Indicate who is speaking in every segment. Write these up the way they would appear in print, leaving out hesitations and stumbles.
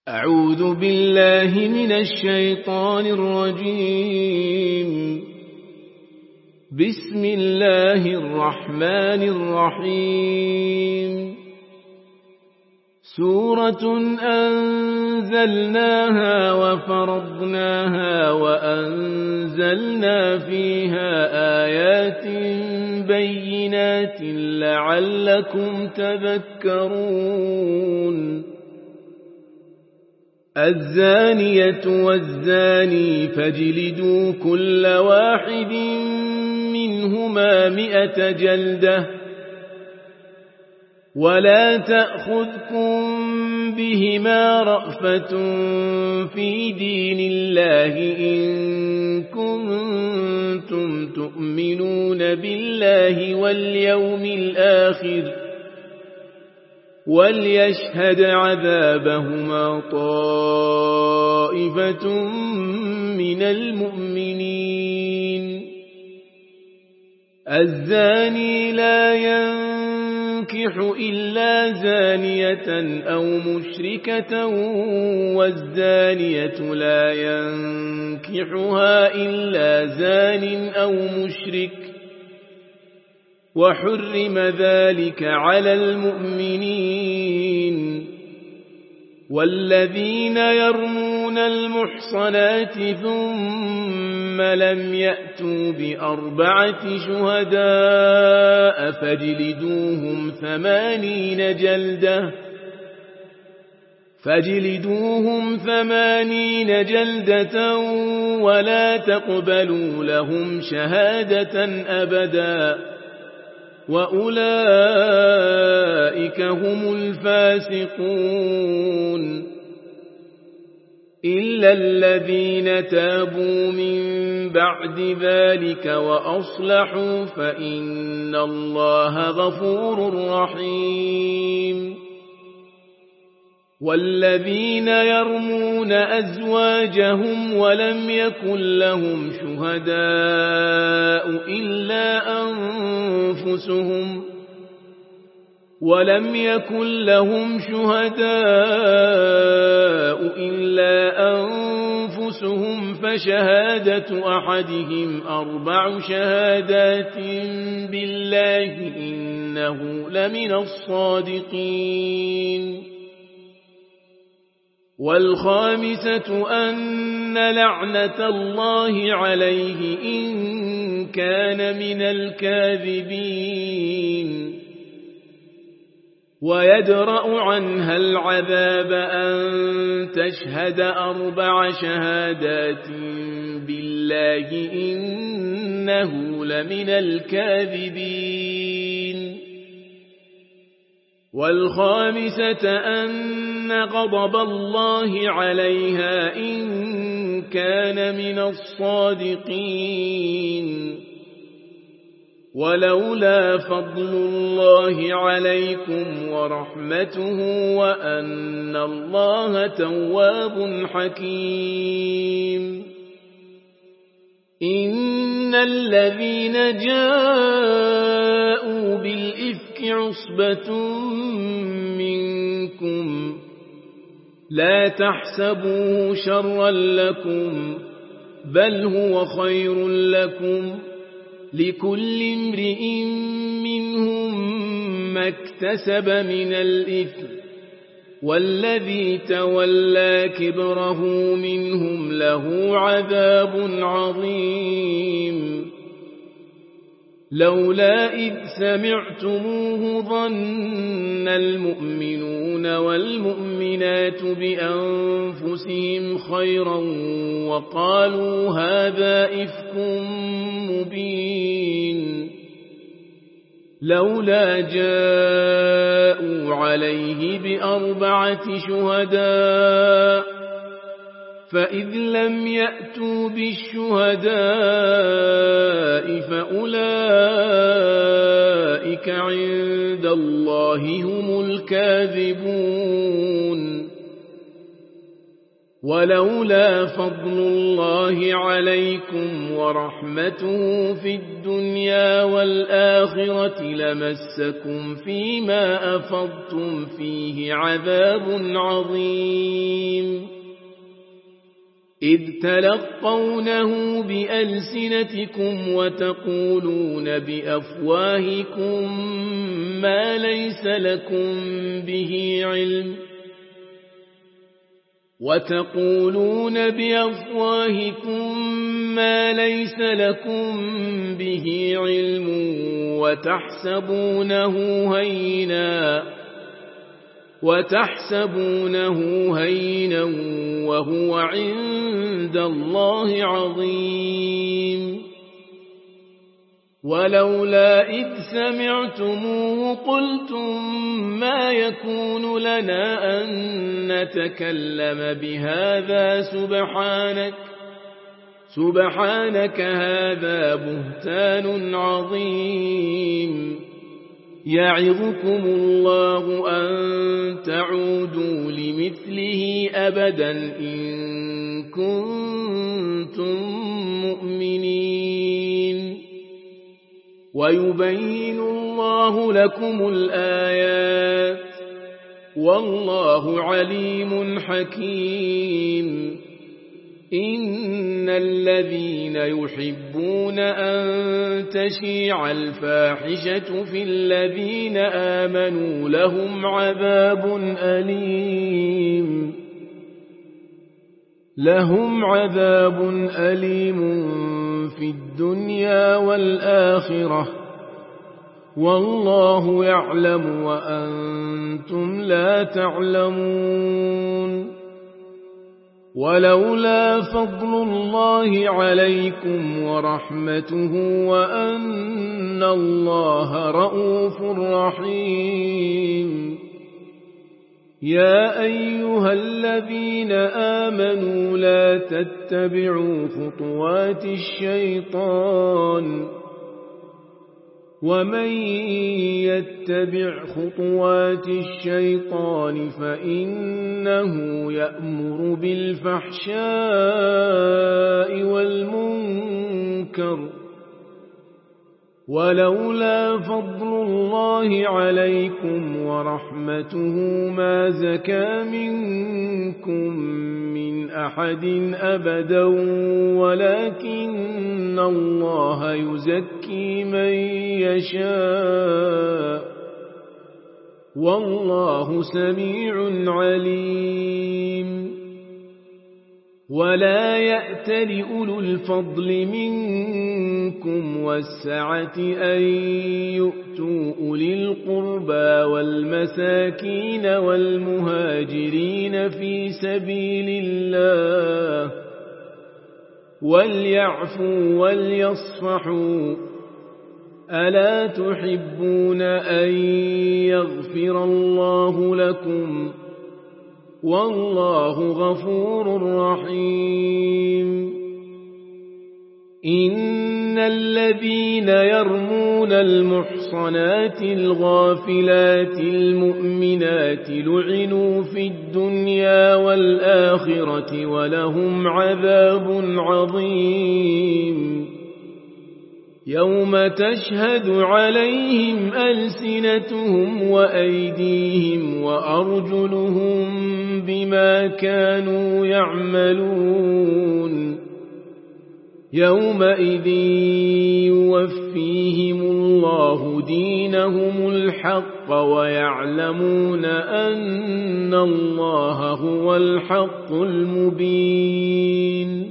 Speaker 1: أعوذ بالله من الشيطان الرجيم. بسم الله الرحمن الرحيم. سورة أنزلناها وفرضناها وأنزلنا فيها آيات بينات لعلكم تذكرون. الزانية والزاني فاجلدوا كل واحد منهما 100 جلدة ولا تأخذكم بهما رأفة في دين الله إن كنتم تؤمنون بالله واليوم الآخر وليشهد عذابهما طائفة من المؤمنين. الزاني لا ينكح إلا زانية أو مشركة والزانية لا ينكحها إلا زان أو مشرك وحرم ذلك على المؤمنين. والذين يرمون المحصنات ثم لم يأتوا ب4 شهداء فاجلدوهم 80 جلدة ولا تقبلوا لهم شهادة أبدا وأولئك هم الفاسقون. إلا الذين تابوا من بعد ذلك وأصلحوا فإن الله غفور رحيم. والذين يرمون أزواجهم ولم يكن لهم شهداء إلا أنفسهم فشهادة أحدهم 4 شهادات بالله إنه لمن الصادقين. والخامسة أن لعنة الله عليه إن كان من الكاذبين. ويدرأ عنها العذاب أن تشهد 4 شهادات بالله إنه لمن الكاذبين. والخامسة أن غضب الله عليها إن كان من الصادقين. ولولا فضل الله عليكم ورحمته وأن الله تواب حكيم. إن الذين جاءوا بالإفك عصبة منكم لا تحسبوه شرا لكم بل هو خير لكم لكل امرئ منهم ما اكتسب من الإثم والذي تولى كبره منهم له عذاب عظيم. لولا إذ سمعتموه ظن المؤمنون والمؤمنات بأنفسهم خيرا وقالوا هذا إفك مبين. لولا جاءوا عليه ب4 شهداء فإذ لم يأتوا بالشهداء فأولئك عند الله هم الكاذبون. ولولا فضل الله عليكم ورحمته في الدنيا والآخرة لمسكم فيما أفضتم فيه عذاب عظيم إذ تلقونه بألسنتكم وتقولون بأفواهكم ما ليس لكم به علم وتحسبونه هينا وهو عند الله عظيم ولولا إذ سمعتموه قلتم ما يكون لنا أن نتكلم بهذا سبحانك هذا بهتان عظيم يعظكم الله أن تعودوا لمثله أبدا إن كنتم مؤمنين ويبين الله لكم الآيات والله عليم حكيم إن الذين يحبون أن تشيع الفاحشة في الذين آمنوا لهم عذاب أليم في الدنيا والآخرة والله يعلم وأنتم لا تعلمون ولولا فضل الله عليكم ورحمته وأن الله رؤوف رحيم يا أيها الذين آمنوا لا تتبعوا خطوات الشيطان ومن يتبع خطوات الشيطان فإنه يأمر بالفحشاء والمنكر ولولا فضل الله عليكم ورحمته ما زكى منكم من أحد أبدا ولكن الله يزكي من يشاء والله سميع عليم ولا يأتل أولو الفضل منكم والسعة أن يؤتوا أولي القربى والمساكين والمهاجرين في سبيل الله وليعفوا وليصفحوا ألا تحبون أن يغفر الله لكم والله غفور رحيم إن الذين يرمون المحصنات الغافلات المؤمنات لعنوا في الدنيا والآخرة ولهم عذاب عظيم يوم تشهد عليهم ألسنتهم وأيديهم وأرجلهم بما كانوا يعملون يومئذ يوفيهم الله دينهم الحق ويعلمون أن الله هو الحق المبين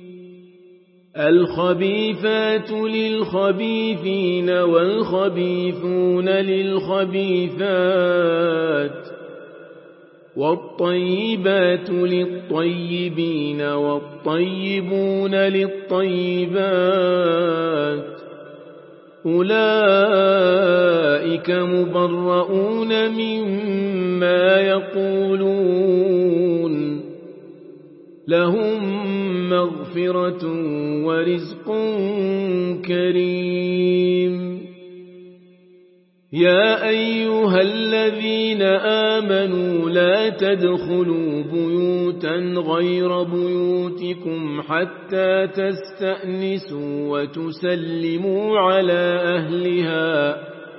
Speaker 1: الخبيثات للخبيثين والخبيثون للخبيثات والطيبات للطيبين والطيبون للطيبات أولئك مبرؤون مما يقولون لهم مغفرة ورزق كريم يا أيها الذين آمنوا لا تدخلوا بيوتا غير بيوتكم حتى تستأنسوا وتسلموا على أهلها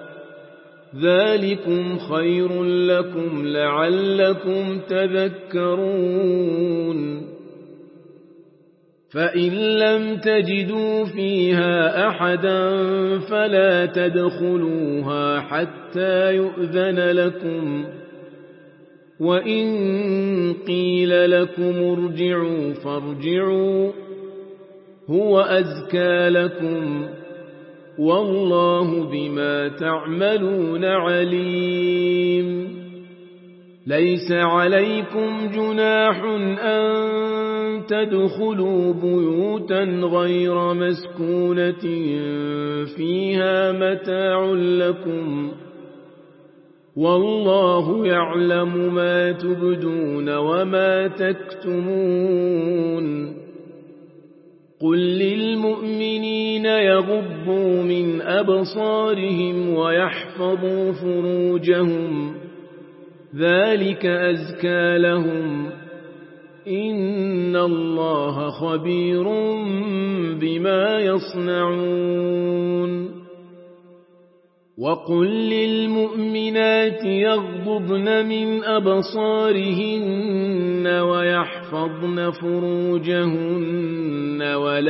Speaker 1: ذلكم خير لكم لعلكم تذكرون فإن لم تجدوا فيها أحدا فلا تدخلوها حتى يؤذن لكم وإن قيل لكم ارجعوا فارجعوا هو أزكى لكم والله بما تعملون عليم ليس عليكم جناح أن تدخلوا بيوتا غير مسكونة فيها متاع لكم والله يعلم ما تبدون وما تكتمون قل للمؤمنين يغضوا من أبصارهم ويحفظوا فروجهم ذلك أزكى لهم إن الله خبير بما يصنعون وقل للمؤمنات يغضضن من أبصارهن ويحفظن فروجهن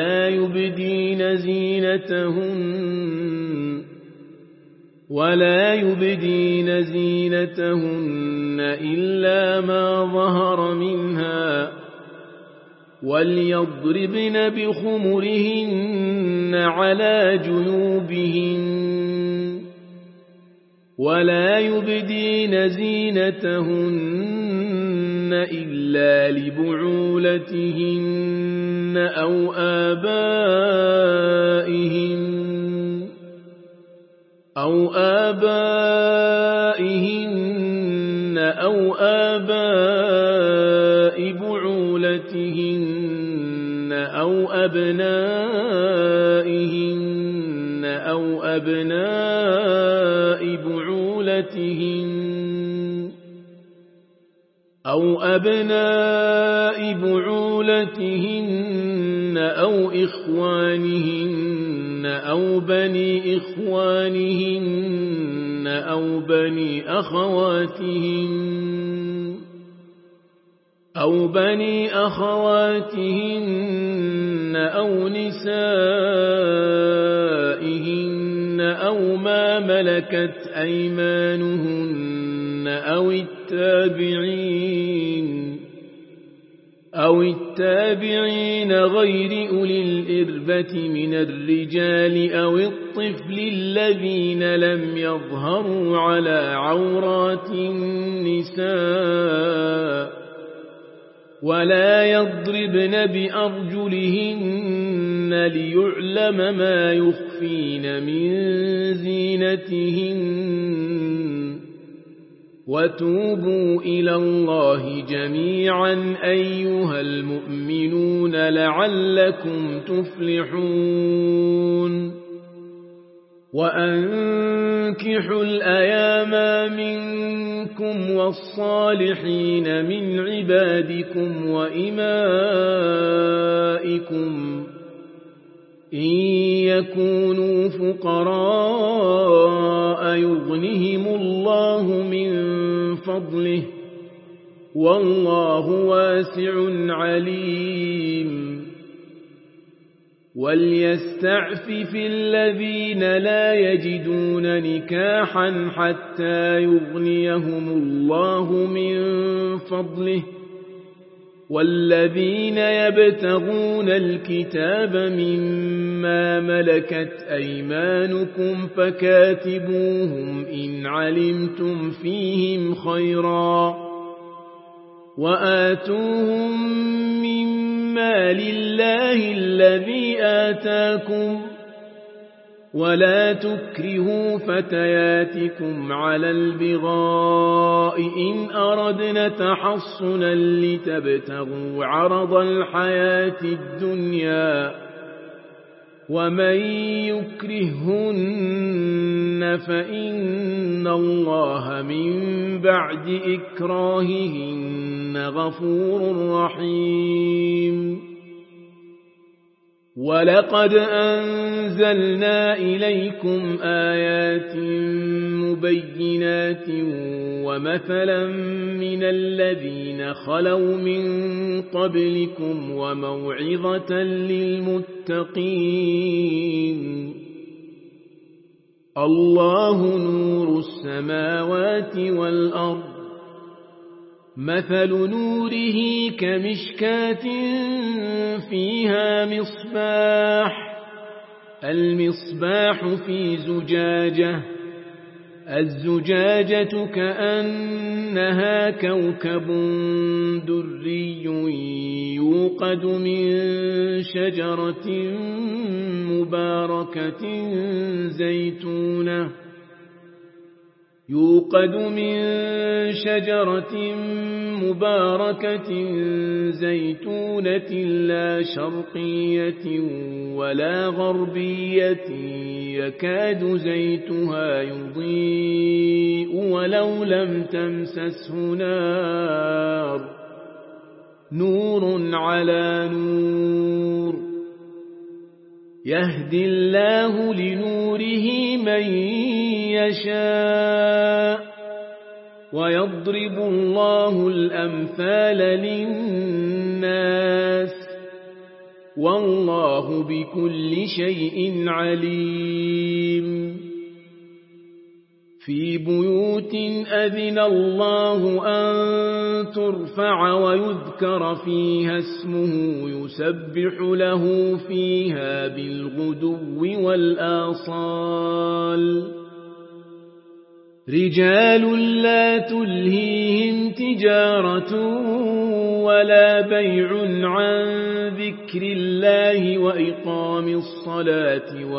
Speaker 1: ولا يبدين زينتهن إلا ما ظهر منها وليضربن بخمرهن على جنوبهن ولا يبدين زينتهن إلا لبعولتهن أو آبائهن أو آباء بعولتهن أو أبنائهن أو أبناء بعولتهن أو إخوانهن أو بني إخوانهن أو بني أخواتهن أو نسائهن أو ما ملكت أيمانهن أو التابعين غير أولي الإربة من الرجال أو الطفل الذين لم يظهروا على عورات النساء ولا يضربن بأرجلهن ليعلم ما يخفين من زينتهن وتوبوا إلى الله جميعا أيها المؤمنون لعلكم تفلحون وأنكحوا الأيام منكم والصالحين من عبادكم وإمائكم إن يكونوا فقراء يغنهم الله من فضله والله واسع عليم وليستعفف الذين لا يجدون نكاحا حتى يغنيهم الله من فضله والذين يبتغون الكتاب مما ملكت أيمانكم فكاتبوهم إن علمتم فيهم خيرا وآتوهم مما لله الذي آتاكم ولا تكرهوا فتياتكم على البغاء إن أردنا تحصنا لتبتغوا عرض الحياة الدنيا ومن يكرههن فإن الله من بعد إكراههن غفور رحيم ولقد أنزلنا إليكم آيات مبينات ومثلا من الذين خلوا من قبلكم وموعظة للمتقين الله نور السماوات والأرض مثل نوره كمشكاة فيها مصباح المصباح في زجاجة الزجاجة كأنها كوكب دري يوقد من شجرة مباركة زيتونة لا شرقية ولا غربية يكاد زيتها يضيء ولو لم تمسسه نار نور على نور يهدي الله لنوره من يشاء ويضرب الله الأمثال للناس والله بكل شيء عليم في بيوت أذن الله أن ترفع ويذكر فيها اسمه يسبح له فيها بالغدو والآصال رجال لا تلهيهم تجارة ولا بيع عن ذكر الله وإقام الصلاة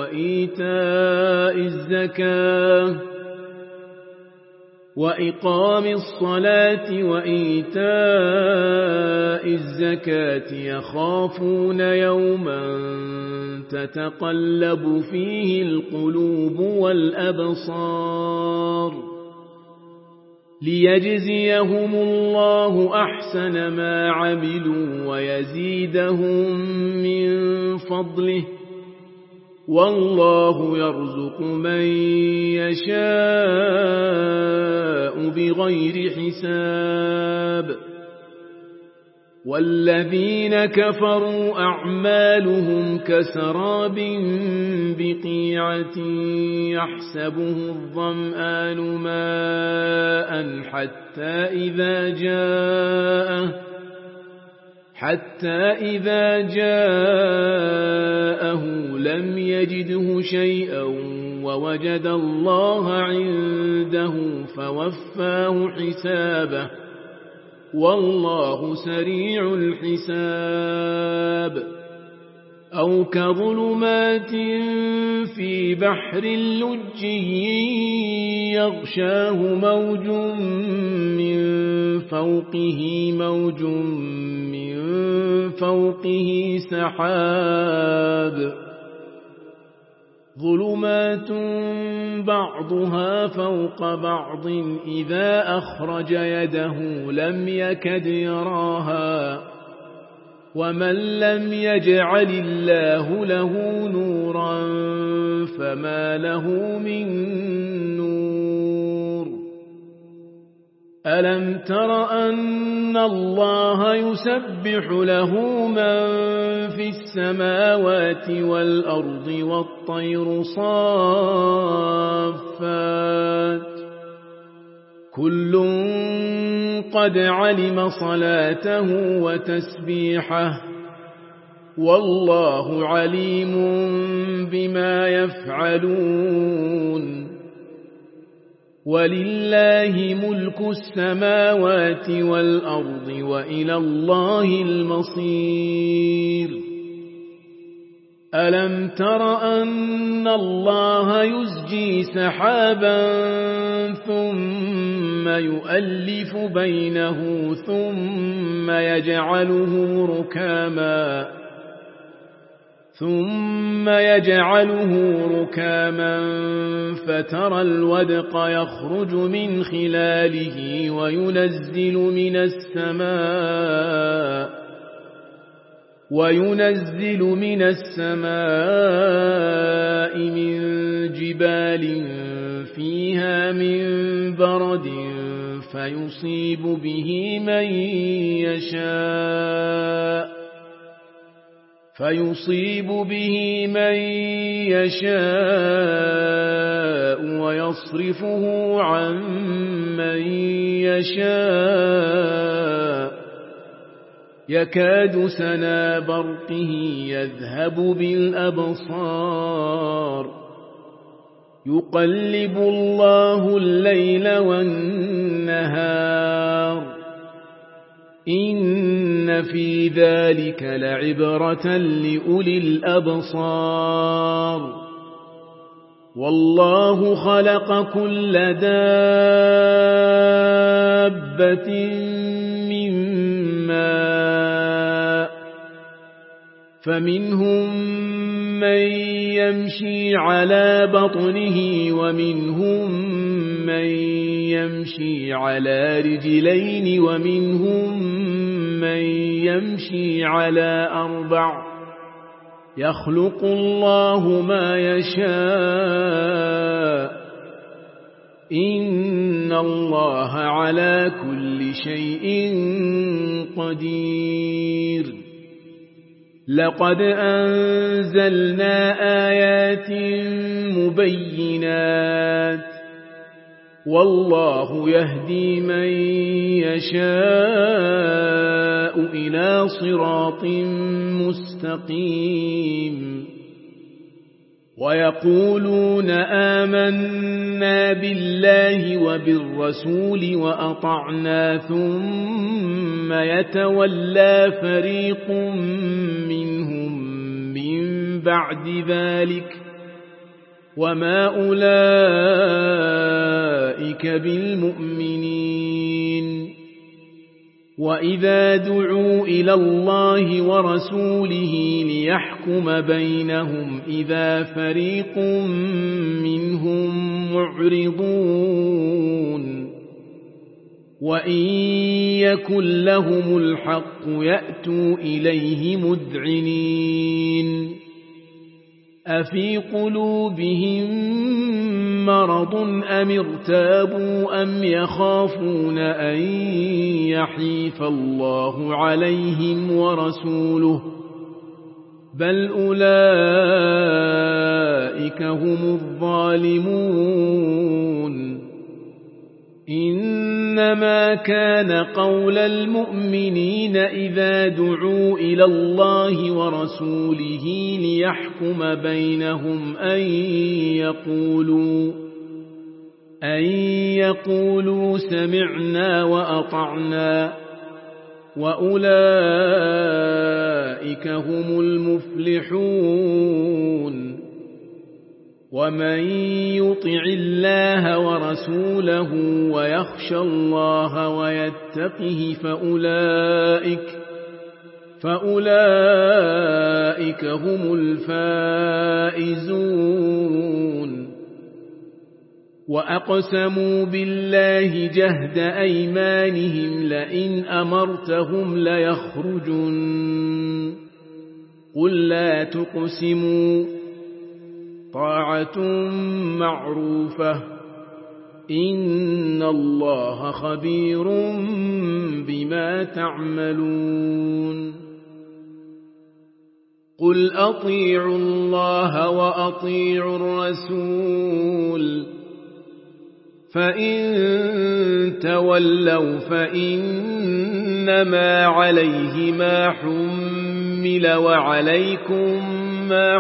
Speaker 1: وإيتاء الزكاة يخافون يوما تتقلب فيه القلوب والأبصار ليجزيهم الله أحسن ما عملوا ويزيدهم من فضله والله يرزق من يشاء بغير حساب والذين كفروا أعمالهم كسراب بقيعة يحسبه الظمآن ماء حتى إذا جاءه لم يجده شيئا ووجد الله عنده فوفاه حسابه والله سريع الحساب أو كظلمات في بحر لجي يغشاه موج من فوقه سحاب ظلمات بعضها فوق بعض إذا أخرج يده لم يكد يراها ومن لم يجعل الله له نورا فما له من نور ألم تر أن الله يسبح له من في السماوات والأرض والطير صافات كل قد علم صلاته وتسبيحه والله عليم بما يفعلون ولله ملك السماوات والأرض وإلى الله المصير ألم تر أن الله يزجي سحابا ثم يؤلف بينه ثم يجعله ركاما فترى الودق يخرج من خلاله وينزل من السماء من جبال فيها من برد فيصيب به من يشاء ويصرفه عن من يشاء يكاد سنا برقه يذهب بالأبصار يقلب الله الليل والنهار إن في ذلك لعبرة لأولي الأبصار والله خلق كل دابة من ماء فمنهم من يمشي على بطنه ومنهم من يمشي على رجلين ومنهم من يمشي على 4 يخلق الله ما يشاء إن الله على كل شيء قدير لقد أنزلنا آيات مبينات والله يهدي من يشاء إلى صراط مستقيم ويقولون آمنا بالله وبالرسول وأطعنا ثم يتولى فريق منهم من بعد ذلك وما أولئك بالمؤمنين وإذا دعوا إلى الله ورسوله ليحكم بينهم إذا فريق منهم معرضون وإن يكن لهم الحق يأتوا إليه مذعنين أفي قلوبهم مرض أم ارتابوا أم يخافون أن يحيف الله عليهم ورسوله بل أولئك هم الظالمون إنما كان قول المؤمنين إذا دعوا إلى الله ورسوله ليحكم بينهم أن يقولوا سمعنا وأطعنا وأولئك هم المفلحون ومن يطع الله ورسوله ويخشى الله ويتقه فأولئك هم الفائزون وأقسموا بالله جهد أيمانهم لئن أمرتهم ليخرجن قل لا تقسموا طاعة معروفة إن الله خبير بما تعملون قل أطيعوا الله وأطيعوا الرسول فإن تولوا فإنما عليه ما حمل وعليكم ما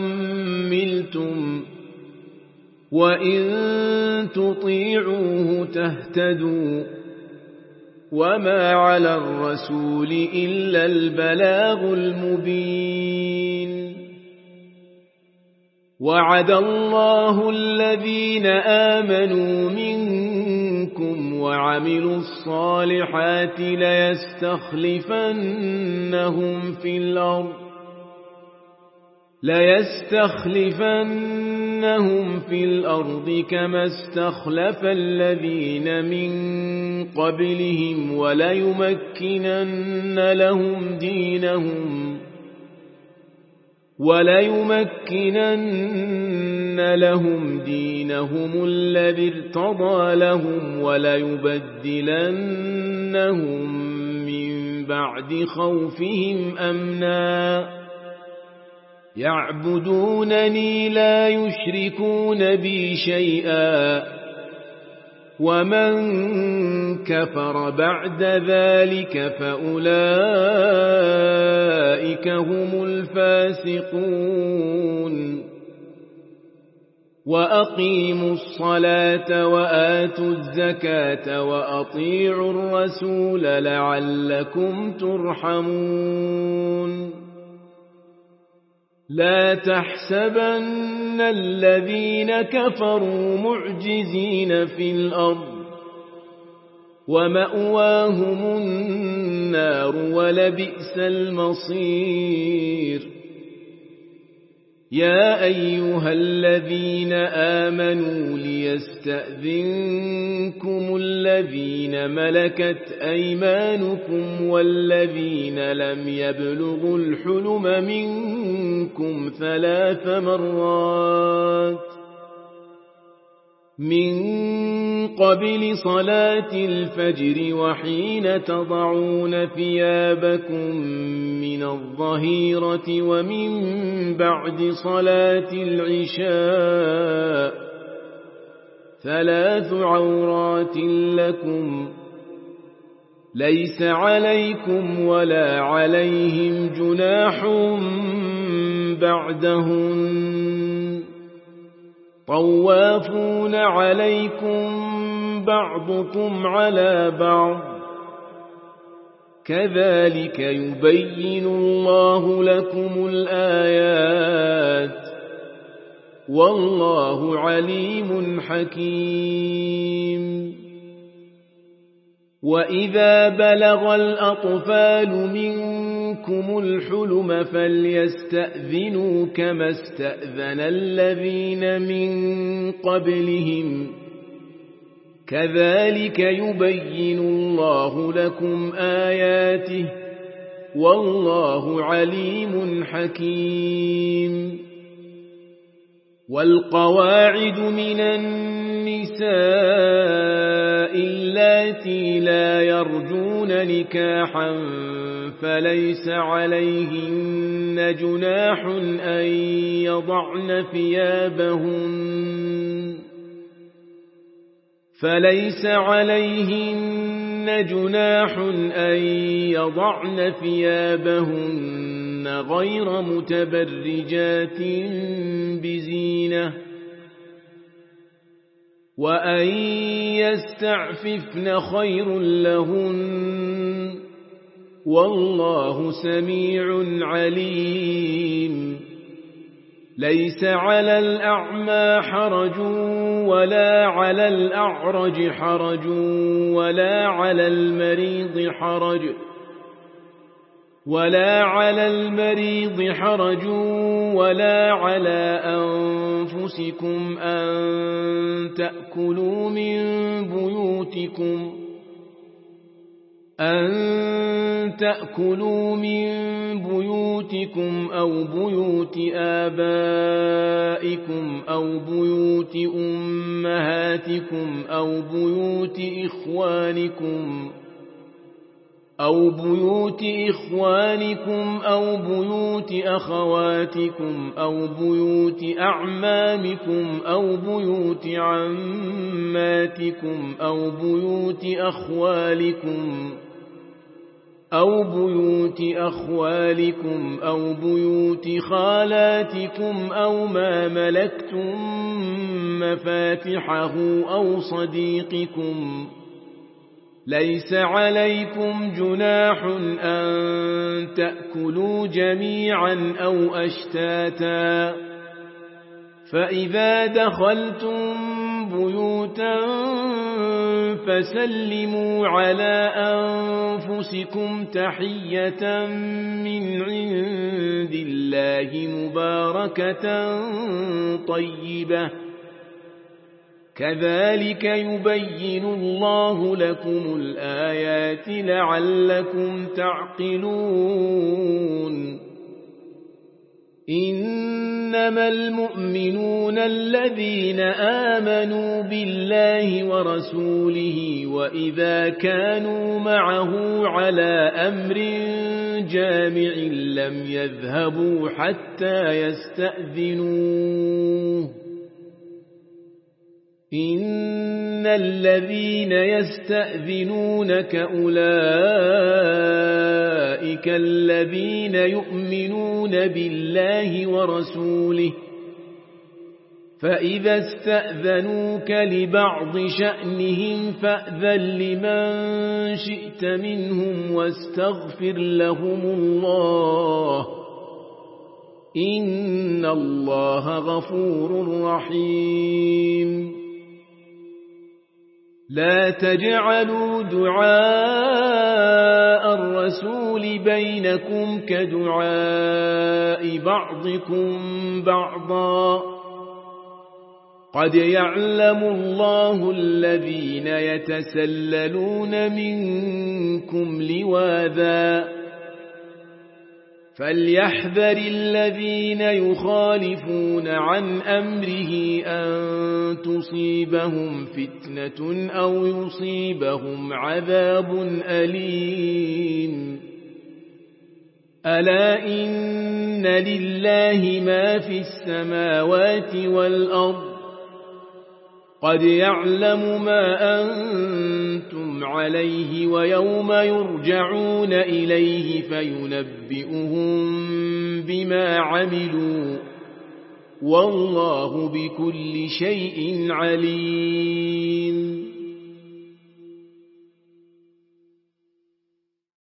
Speaker 1: حملتم وإن تطيعوه تهتدوا وما على الرسول إلا البلاغ المبين وعد الله الذين آمنوا منكم وعملوا الصالحات ليستخلفنهم في الأرض كما استخلف الذين من قبلهم وليمكنن لهم دينهم الذي ارتضى لهم وليبدلنهم من بعد خوفهم أمنا يعبدونني لا يشركون بي شيئا ومن كفر بعد ذلك فأولئك هم الفاسقون وأقيموا الصلاة وآتوا الزكاة وأطيعوا الرسول لعلكم ترحمون لا تحسبن الذين كفروا معجزين في الأرض ومأواهم النار ولبئس المصير يا أيها الذين آمنوا ليستأذنكم الذين ملكت أيمانكم والذين لم يبلغوا الحلم منكم 3 مرات من قبل صلاة الفجر وحين تضعون ثيابكم من الظهيرة ومن بعد صلاة العشاء 3 عورات لكم ليس عليكم ولا عليهم جناح بعدهن طوافون عليكم بعضكم على بعض كذلك يبين الله لكم الآيات والله عليم حكيم وإذا بلغ الأطفال منكم الحلم فليستأذنوا كما استأذن الذين من قبلهم كذلك يبين الله لكم آياته والله عليم حكيم والقواعد من النساء اللاتي لا يرجون نكاحا فليس عليهن جناح أن يضعن ثيابهن غير متبرجات بزينة وأن يستعففن خير لهن والله سميع عليم ليس على الأعمى حرج ولا على الأعرج حرج ولا على المريض حرج ولا على أنفسكم أن تأكلوا من بيوتكم أو بيوت آبائكم أو بيوت أمهاتكم أو بيوت إخوانكم أو بيوت أخواتكم أو بيوت أعمامكم أو بيوت عماتكم أو بيوت أخوالكم أو بيوت خالاتكم أو ما ملكتم مفاتحه أو صديقكم ليس عليكم جناح أن تأكلوا جميعا أو أشتاتا فإذا دخلتم بيوتا فسلموا على أنفسكم تحية من عند الله مباركة طيبة كذلك يبين الله لكم الآيات لعلكم تعقلون إنما المؤمنون الذين آمنوا بالله ورسوله وإذا كانوا معه على أمر جامع لم يذهبوا حتى يستأذنوه إن الذين يستأذنونك أولئك الذين يؤمنون بالله ورسوله فإذا استأذنوك لبعض شأنهم فأذن لمن شئت منهم واستغفر لهم الله إن الله غفور رحيم لا تجعلوا دعاء الرسول بينكم كدعاء بعضكم بعضا قد يعلم الله الذين يتسللون منكم لواذا فليحذر الذين يخالفون عن أمره أن تصيبهم فتنة أو يصيبهم عذاب أليم ألا إن لله ما في السماوات والأرض قد يعلم ما أنتم عليه ويوم يرجعون إليه فينبئهم بما عملوا والله بكل شيء عليم